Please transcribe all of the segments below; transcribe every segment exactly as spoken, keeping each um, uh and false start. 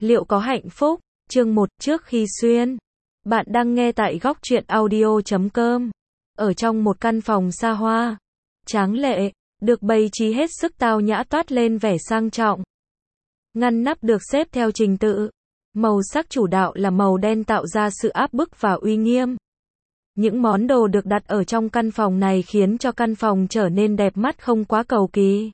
Liệu có hạnh phúc? Chương một, trước khi xuyên. Bạn đang nghe tại góc truyện audio chấm com. Ở trong một căn phòng xa hoa, tráng lệ, được bày trí hết sức tao nhã toát lên vẻ sang trọng. Ngăn nắp được xếp theo trình tự. Màu sắc chủ đạo là màu đen tạo ra sự áp bức và uy nghiêm. Những món đồ được đặt ở trong căn phòng này khiến cho căn phòng trở nên đẹp mắt không quá cầu kỳ.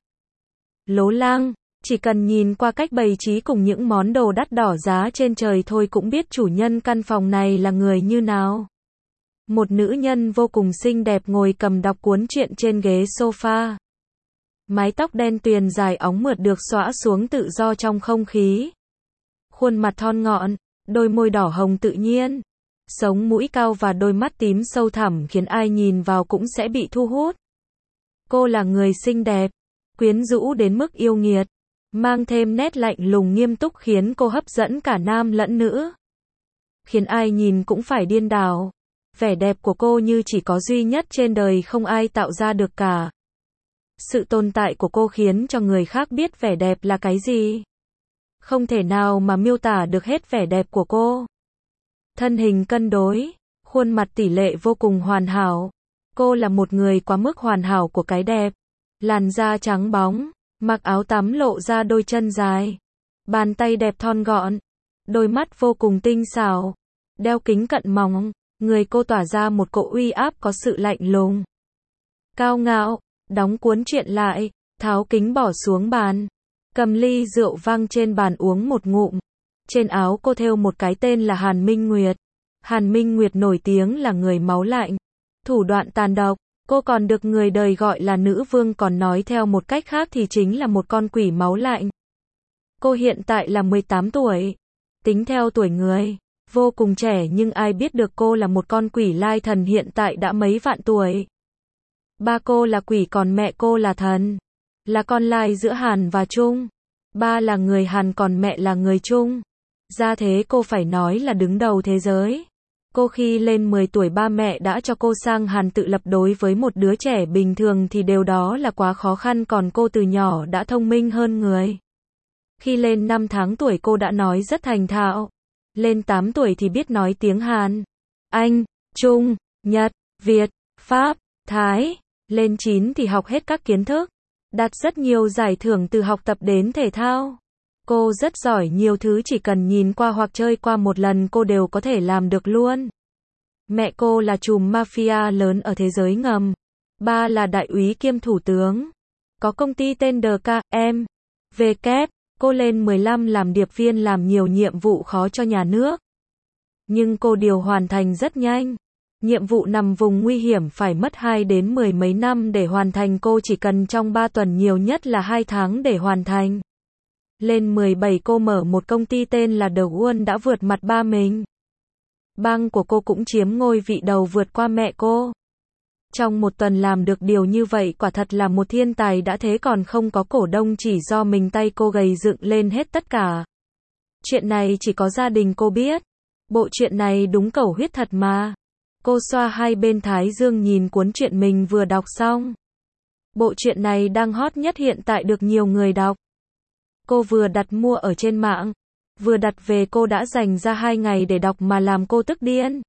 Lố lang, chỉ cần nhìn qua cách bày trí cùng những món đồ đắt đỏ giá trên trời thôi cũng biết chủ nhân căn phòng này là người như nào. Một nữ nhân vô cùng xinh đẹp ngồi cầm đọc cuốn truyện trên ghế sofa. Mái tóc đen tuyền dài óng mượt được xõa xuống tự do trong không khí. Khuôn mặt thon gọn, đôi môi đỏ hồng tự nhiên, sống mũi cao và đôi mắt tím sâu thẳm khiến ai nhìn vào cũng sẽ bị thu hút. Cô là người xinh đẹp, quyến rũ đến mức yêu nghiệt, mang thêm nét lạnh lùng nghiêm túc khiến cô hấp dẫn cả nam lẫn nữ. Khiến ai nhìn cũng phải điên đảo. Vẻ đẹp của cô như chỉ có duy nhất trên đời, không ai tạo ra được cả. Sự tồn tại của cô khiến cho người khác biết vẻ đẹp là cái gì. Không thể nào mà miêu tả được hết vẻ đẹp của cô. Thân hình cân đối, khuôn mặt tỷ lệ vô cùng hoàn hảo. Cô là một người quá mức hoàn hảo của cái đẹp. Làn da trắng bóng, mặc áo tắm lộ ra đôi chân dài. Bàn tay đẹp thon gọn, đôi mắt vô cùng tinh xảo. Đeo kính cận mỏng, người cô tỏa ra một cỗ uy áp có sự lạnh lùng. Cao ngạo, đóng cuốn truyện lại, tháo kính bỏ xuống bàn. Cầm ly rượu vang trên bàn uống một ngụm. Trên áo cô thêu một cái tên là Hàn Minh Nguyệt. Hàn Minh Nguyệt nổi tiếng là người máu lạnh, thủ đoạn tàn độc. Cô còn được người đời gọi là nữ vương, còn nói theo một cách khác thì chính là một con quỷ máu lạnh. Cô hiện tại là mười tám tuổi. Tính theo tuổi người, vô cùng trẻ, nhưng ai biết được cô là một con quỷ lai thần hiện tại đã mấy vạn tuổi. Ba cô là quỷ còn mẹ cô là thần. Là con lai giữa Hàn và Trung. Ba là người Hàn còn mẹ là người Trung. Ra thế cô phải nói là đứng đầu thế giới. Cô khi lên mười tuổi ba mẹ đã cho cô sang Hàn tự lập, đối với một đứa trẻ bình thường thì điều đó là quá khó khăn, còn cô từ nhỏ đã thông minh hơn người. Khi lên năm tháng tuổi cô đã nói rất thành thạo. Lên tám tuổi thì biết nói tiếng Hàn, Anh, Trung, Nhật, Việt, Pháp, Thái. Lên chín thì học hết các kiến thức. Đạt rất nhiều giải thưởng từ học tập đến thể thao. Cô rất giỏi nhiều thứ, chỉ cần nhìn qua hoặc chơi qua một lần cô đều có thể làm được luôn. Mẹ cô là trùm mafia lớn ở thế giới ngầm. Ba là đại úy kiêm thủ tướng. Có công ty tên đê ca em vê kép. Cô lên mười lăm làm điệp viên, làm nhiều nhiệm vụ khó cho nhà nước. Nhưng cô điều hoàn thành rất nhanh. Nhiệm vụ nằm vùng nguy hiểm phải mất hai đến mười mấy năm để hoàn thành, cô chỉ cần trong ba tuần, nhiều nhất là hai tháng để hoàn thành. Lên mười bảy cô mở một công ty tên là The One, đã vượt mặt ba mình. Bang của cô cũng chiếm ngôi vị đầu vượt qua mẹ cô. Trong một tuần làm được điều như vậy quả thật là một thiên tài đã thế, còn không có cổ đông, chỉ do mình tay cô gầy dựng lên hết tất cả. Chuyện này chỉ có gia đình cô biết. Bộ chuyện này đúng cầu huyết thật mà. Cô xoa hai bên thái dương nhìn cuốn truyện mình vừa đọc xong. Bộ truyện này đang hot nhất hiện tại, được nhiều người đọc. Cô vừa đặt mua ở trên mạng, vừa đặt về, cô đã dành ra hai ngày để đọc mà làm cô tức điên.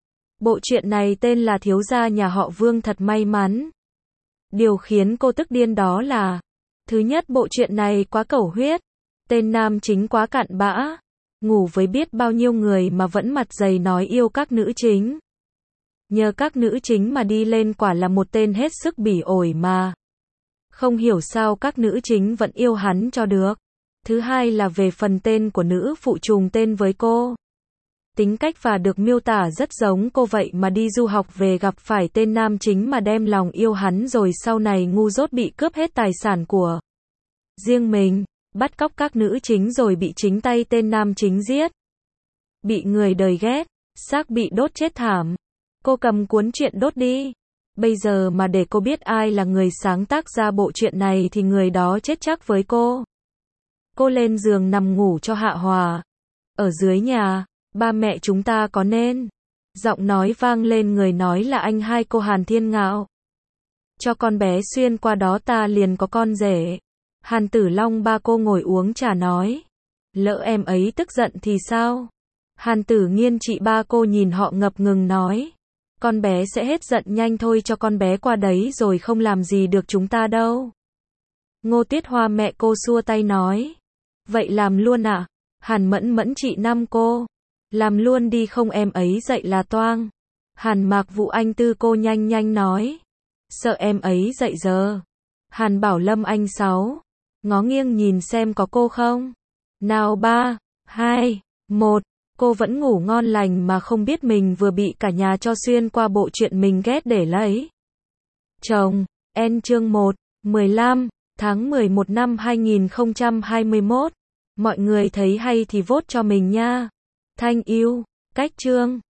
Bộ truyện này tên là Thiếu gia nhà họ Vương thật may mắn. Điều khiến cô tức điên đó là: thứ nhất, bộ truyện này quá cầu huyết. Tên nam chính quá cặn bã, ngủ với biết bao nhiêu người mà vẫn mặt dày nói yêu các nữ chính. Nhờ các nữ chính mà đi lên, quả là một tên hết sức bỉ ổi mà. Không hiểu sao các nữ chính vẫn yêu hắn cho được. Thứ hai là về phần tên của nữ phụ trùng tên với cô. Tính cách và được miêu tả rất giống cô vậy mà đi du học về gặp phải tên nam chính mà đem lòng yêu hắn, rồi sau này ngu dốt bị cướp hết tài sản của riêng mình, bắt cóc các nữ chính rồi bị chính tay tên nam chính giết. Bị người đời ghét, xác bị đốt chết thảm. Cô cầm cuốn truyện đốt đi. Bây giờ mà để cô biết ai là người sáng tác ra bộ truyện này thì người đó chết chắc với cô. Cô lên giường nằm ngủ cho hạ hòa. Ở dưới nhà, ba mẹ chúng ta có nên. Giọng nói vang lên, người nói là anh hai cô Hàn Thiên Ngạo. Cho con bé xuyên qua đó ta liền có con rể. Hàn Tử Long ba cô ngồi uống trà nói. Lỡ em ấy tức giận thì sao? Hàn Tử Nghiên chị ba cô nhìn họ ngập ngừng nói. Con bé sẽ hết giận nhanh thôi, cho con bé qua đấy rồi không làm gì được chúng ta đâu. Ngô Tuyết Hoa mẹ cô xua tay nói. Vậy làm luôn ạ? À? Hàn Mẫn Mẫn chị năm cô. Làm luôn đi, không em ấy dậy là toang. Hàn Mạc Vũ anh tư cô nhanh nhanh nói. Sợ em ấy dậy giờ. Hàn Bảo Lâm anh sáu. Ngó nghiêng nhìn xem có cô không. Nào ba, hai, một. Cô vẫn ngủ ngon lành mà không biết mình vừa bị cả nhà cho xuyên qua bộ chuyện mình ghét để lấy chồng. En chương một, mười lăm tháng mười một năm hai nghìn không trăm hai mươi mốt. Mọi người thấy hay thì vote cho mình nha. Thanh yêu. Cách chương.